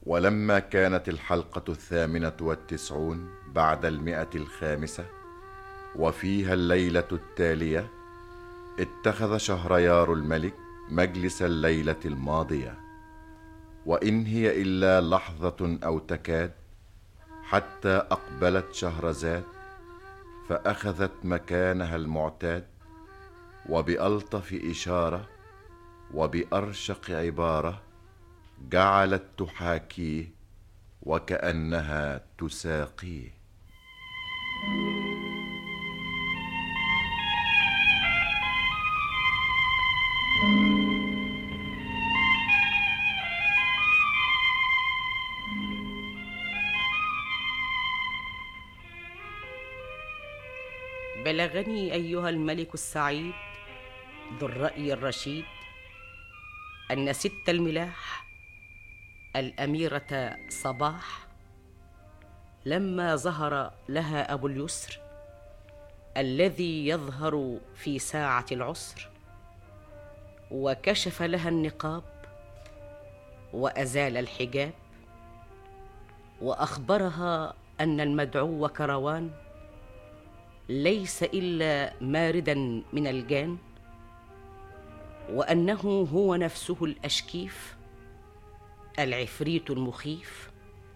ولما كانت الحلقة 98 بعد 105 وفيها الليلة التالية، اتخذ شهريار الملك مجلس الليلة الماضية، وإن هي إلا لحظة أو تكاد حتى أقبلت شهرزاد، فأخذت مكانها المعتاد، وبألطف إشارة وبأرشق عبارة جعلت تحاكيه وكأنها تساقيه. بلغني أيها الملك السعيد ذو الرأي الرشيد أن ست الملاح الأميرة صباح لما ظهر لها أبو اليسر الذي يظهر في ساعة العسر، وكشف لها النقاب وأزال الحجاب، وأخبرها أن المدعو كروان ليس إلا ماردا من الجان، وأنه هو نفسه الأشكيف العفريت المخيف،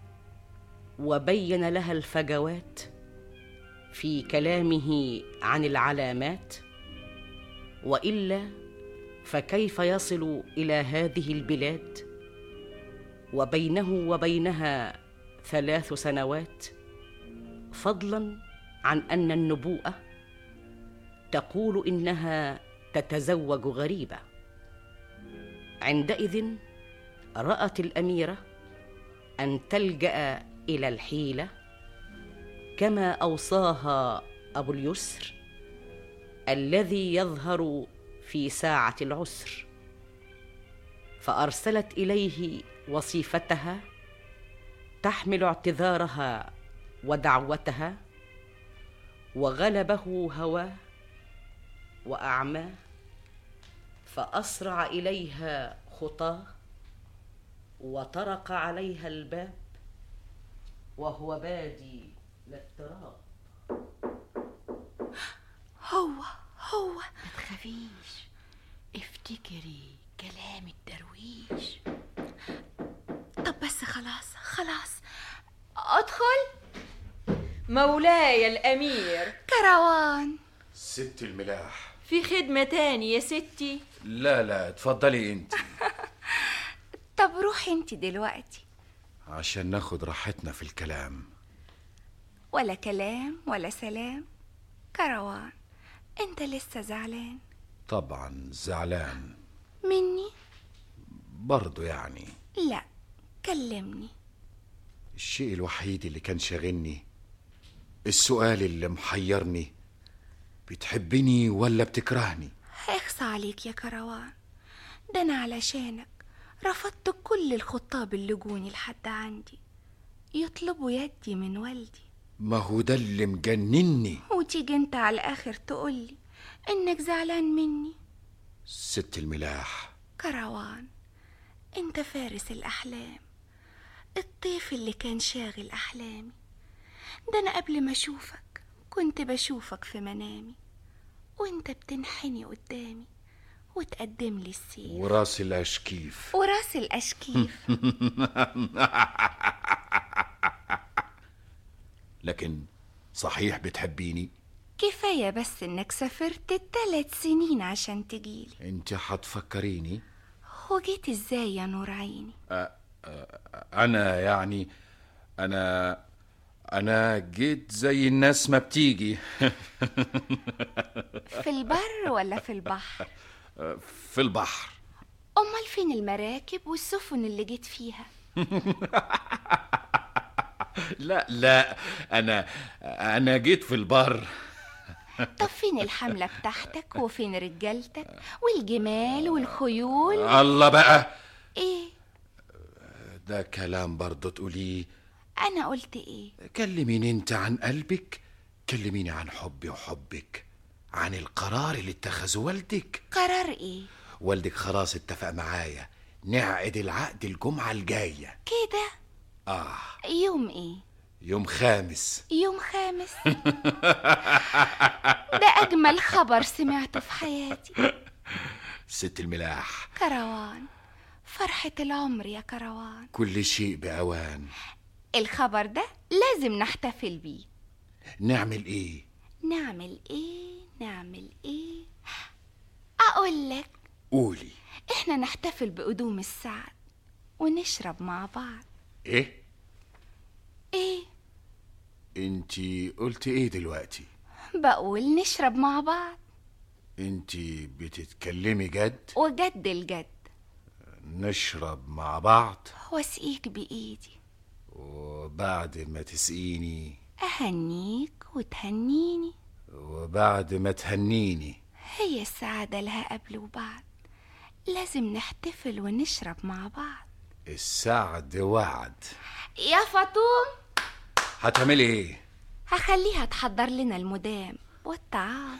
وبين لها الفجوات في كلامه عن العلامات، وإلا فكيف يصل إلى هذه البلاد وبينه وبينها 3 سنوات، فضلا عن أن النبوءة تقول إنها تتزوج غريبة. عندئذ رأت الأميرة أن تلجأ إلى الحيلة كما أوصاها أبو اليسر الذي يظهر في ساعة العسر، فأرسلت إليه وصيفتها تحمل اعتذارها ودعوتها، وغلبه هواه وأعماه، فأسرع إليها خطاه وطرق عليها الباب وهو بادي الاضطراب. هو ما تخافيش، افتكري كلام الدرويش. طب بس خلاص ادخل. مولاي الأمير كروان. ست الملاح في خدمة تاني يا ستي؟ لا اتفضلي انت. طب روحي انت دلوقتي عشان ناخد راحتنا في الكلام. ولا كلام ولا سلام. كروان، انت لسه زعلان؟ طبعا زعلان. مني؟ برضو يعني. لا، كلمني. الشيء الوحيد اللي كان شاغلني، السؤال اللي محيرني، بتحبني ولا بتكرهني؟ هيخصى عليك يا كروان، ده انا علشانك رفضت كل الخطاب اللي جوني لحد عندي يطلبوا يدي من والدي. ما هو ده اللي مجنني. وتيجي انت على الاخر تقولي انك زعلان مني. ست الملاح. كروان، انت فارس الاحلام، الطيف اللي كان شاغل احلامي. ده انا قبل ما اشوفك كنت بشوفك في منامي، وانت بتنحني قدامي وتقدم لي السيف وراس الاشكيف. وراس الاشكيف. لكن صحيح بتحبيني؟ كفاية بس انك سافرت 3 سنين عشان تجيلي. انت هتفكريني؟ وجيت ازاي يا نور عيني؟ انا يعني انا جيت زي الناس ما بتيجي. في البر ولا في البحر؟ في البحر. امال فين المراكب والسفن اللي جيت فيها؟ لا انا جيت في البر. طب فين الحملة بتاعتك وفين رجالتك والجمال والخيول؟ الله بقى. ايه ده كلام برضو تقوليه؟ انا قلت ايه؟ كلميني انت عن قلبك، كلميني عن حبي وحبك، عن القرار اللي اتخذه والدك. قرار ايه؟ والدك خلاص اتفق معايا نعقد العقد الجمعة الجاية. كده؟ يوم ايه؟ يوم خامس. يوم خامس؟ ده أجمل خبر سمعته في حياتي. ست الملاح، كروان، فرحة العمر يا كروان. كل شيء بأوان. الخبر ده لازم نحتفل بيه. نعمل ايه؟ نعمل ايه؟ أقول لك. قولي. احنا نحتفل بقدوم السعد ونشرب مع بعض. ايه؟ ايه؟ قلت ايه دلوقتي؟ بقول نشرب مع بعض. انتي بتتكلمي جد؟ وجد الجد. نشرب مع بعض؟ واسقيك بإيدي، وبعد ما تسقيني أهنيك وتهنيني، وبعد ما تهنيني. هي السعادة لها قبل وبعد، لازم نحتفل ونشرب مع بعض. السعد وعد. يا فاطوم، هتعملي ايه؟ هخليها تحضر لنا المدام والطعام.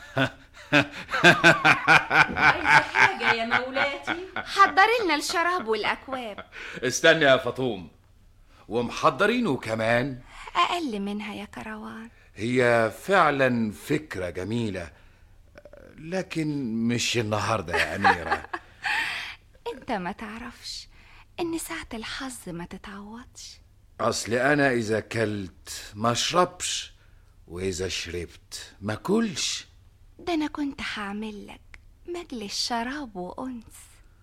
عايزة حاجة يا مولاتي؟ حضر لنا الشراب والأكواب. استني يا فاطوم، ومحضرينه كمان؟ أقل منها يا كروان. هي فعلا فكرة جميلة، لكن مش النهاردة يا أميرة. انت ما تعرفش ان ساعة الحظ ما تتعوضش. أصل أنا إذا كلت ما أشربش، وإذا شربت ما كلش. ده أنا كنت هعمل لك مجلس شراب وأنس.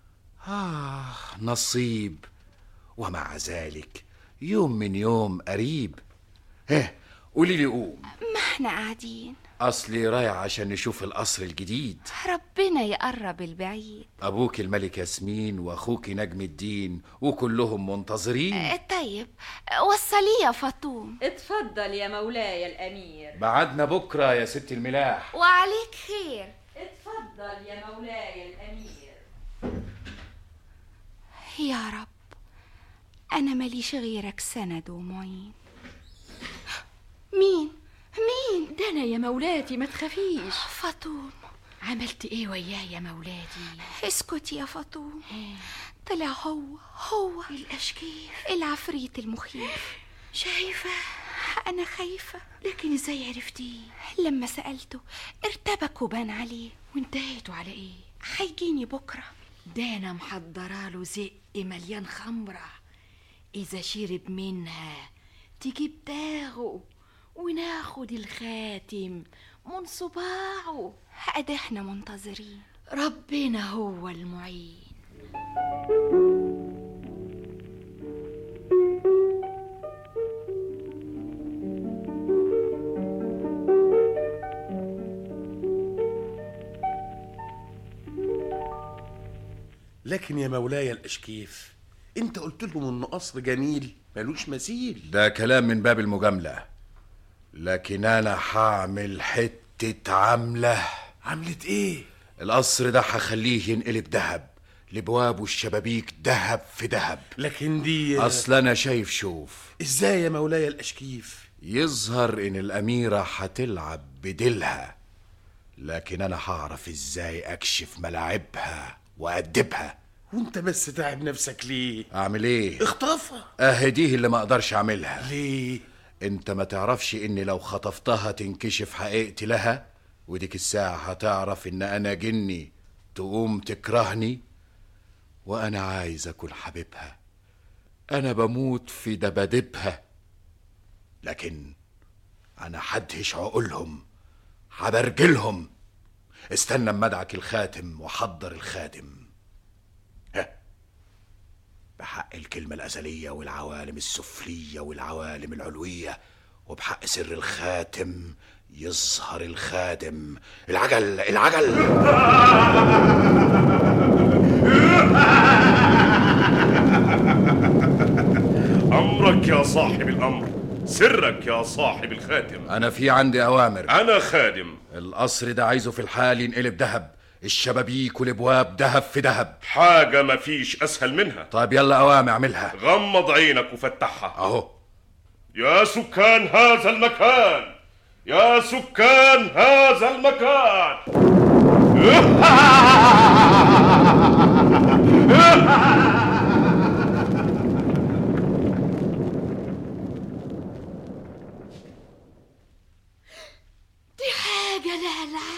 نصيب، ومع ذلك يوم من يوم قريب. قولي لي قوم. ما احنا قاعدين. أصلي رايح عشان نشوف القصر الجديد. ربنا يقرب البعيد. أبوك الملك ياسمين وأخوك نجم الدين وكلهم منتظرين. طيب وصلي يا فاطوم. اتفضل يا مولاي الأمير. بعدنا بكرة يا ست الملاح. وعليك خير. اتفضل يا مولاي الأمير. يا رب، أنا ماليش غيرك سند ومعين. مين؟ ده أنا يا مولاتي، ما تخافيش. فاطوم. عملت إيه وياه يا مولاتي؟ اسكتي يا فاطوم. طلع هو الأشكيف، العفريت المخيف. شايفة؟ أنا خايفة. لكن إزاي عرفتيه؟ لما سألته ارتبك وبان عليه. وانتهيتوا على إيه؟ هيجيني بكرة. ده أنا محضراله زق مليان خمرة، إذا شرب منها تجيب داغه وناخد الخاتم من صباعه. أدي احنا منتظرين. ربنا هو المعين. لكن يا مولاي الأشكيف، انت قلت لهم انه قصر جميل ملوش مثيل. ده كلام من باب المجاملة، لكن أنا هعمل حتة عملة. عملت ايه؟ القصر ده هخليه ينقلب دهب، الابواب والشبابيك دهب في دهب. لكن دي اصل انا شوف ازاي يا مولاي الاشكيف؟ يظهر ان الاميرة هتلعب بديلها، لكن انا هعرف ازاي اكشف ملاعبها وادبها. وانت بس تعب نفسك ليه؟ اعمل ايه؟ اخطفها. اهديه اللي ما اقدرش اعملها. ليه؟ انت ما تعرفش اني لو خطفتها تنكشف حقيقتي لها، وديك الساعة هتعرف ان انا جني تقوم تكرهني، وانا عايز اكل حبيبها، انا بموت في دبادبها. لكن انا هدهش عقولهم، هبرجلهم. استنى اما ادعك الخاتم وحضر الخادم. بحق الكلمة الأزلية والعوالم السفلية والعوالم العلوية، وبحق سر الخاتم يظهر الخادم. العجل العجل. أمرك يا صاحب الأمر، سرك يا صاحب الخاتم. أنا في عندي أوامر. أنا خادم. القصر ده عايزه في الحال ينقلب دهب، الشبابيك والابواب دهب في دهب. حاجة مفيش أسهل منها. طيب يلا أوامر اعملها. غمض عينك وفتحها. أهو. يا سكان هذا المكان، يا سكان هذا المكان.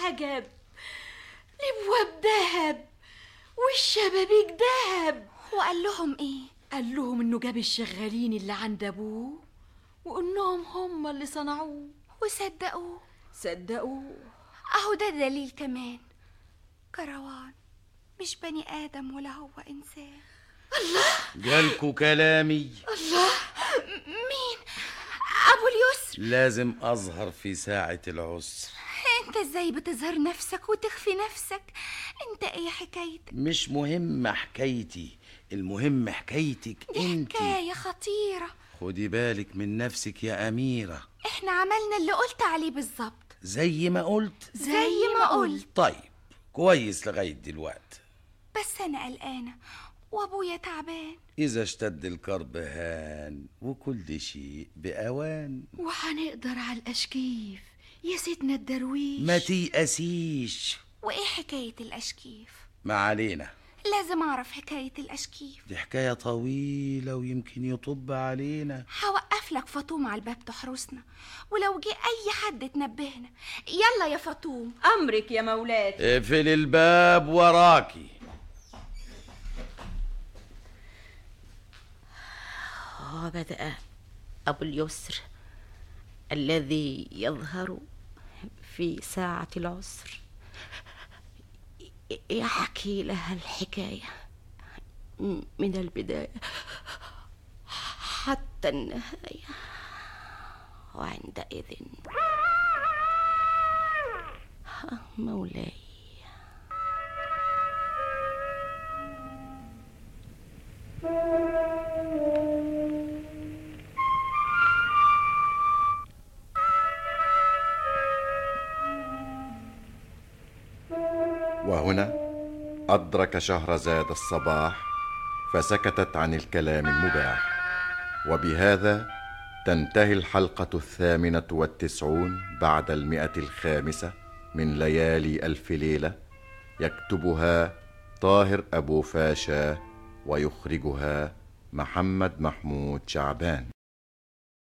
حجب، الابواب دهب والشبابيك دهب. وقال لهم ايه؟ قال لهم انه جاب الشغالين اللي عند ابوه وانهم هم اللي صنعوه. وصدقوه؟ صدقوه. اهو ده دليل كمان. كروان مش بني ادم ولا هو انسان. جالكوا كلامي؟ الله. مين؟ ابو اليسر. لازم اظهر في ساعة العسر. انت ازاي بتظهر نفسك وتخفي نفسك؟ انت ايه حكايتك؟ مش مهم حكايتي، المهم حكايتك دي انت. حكاية خطيرة. خدي بالك من نفسك يا أميرة. احنا عملنا اللي قلت عليه بالظبط. زي ما قلت. زي ما قلت. طيب كويس لغاية دلوقتي. بس انا قلقانة وابويا تعبان. إذا اشتد الكرب هان وكل شيء بأوان. وهنقدر على الأشكيف يا سيدنا الدرويش. ما تيأسيش. وايه حكاية الاشكيف؟ ما علينا. لازم اعرف حكاية الاشكيف. دي حكاية طويلة ويمكن يطب علينا. هوقف لك فطوم على الباب تحرسنا، ولو جه اي حد تنبهنا. يلا يا فطوم. أمرك يا مولاتي. اقفل الباب وراكي. وبدأ أبو اليسر الذي يظهر في ساعة العسر يحكي لها الحكاية من البداية حتى النهاية. وعندئذ مولاي وهنا أدرك شهرزاد الصباح فسكتت عن الكلام المباح. وبهذا تنتهي الحلقة 98 بعد 105 من ليالي ألف ليلة. يكتبها طاهر أبو فاشا ويخرجها محمد محمود شعبان.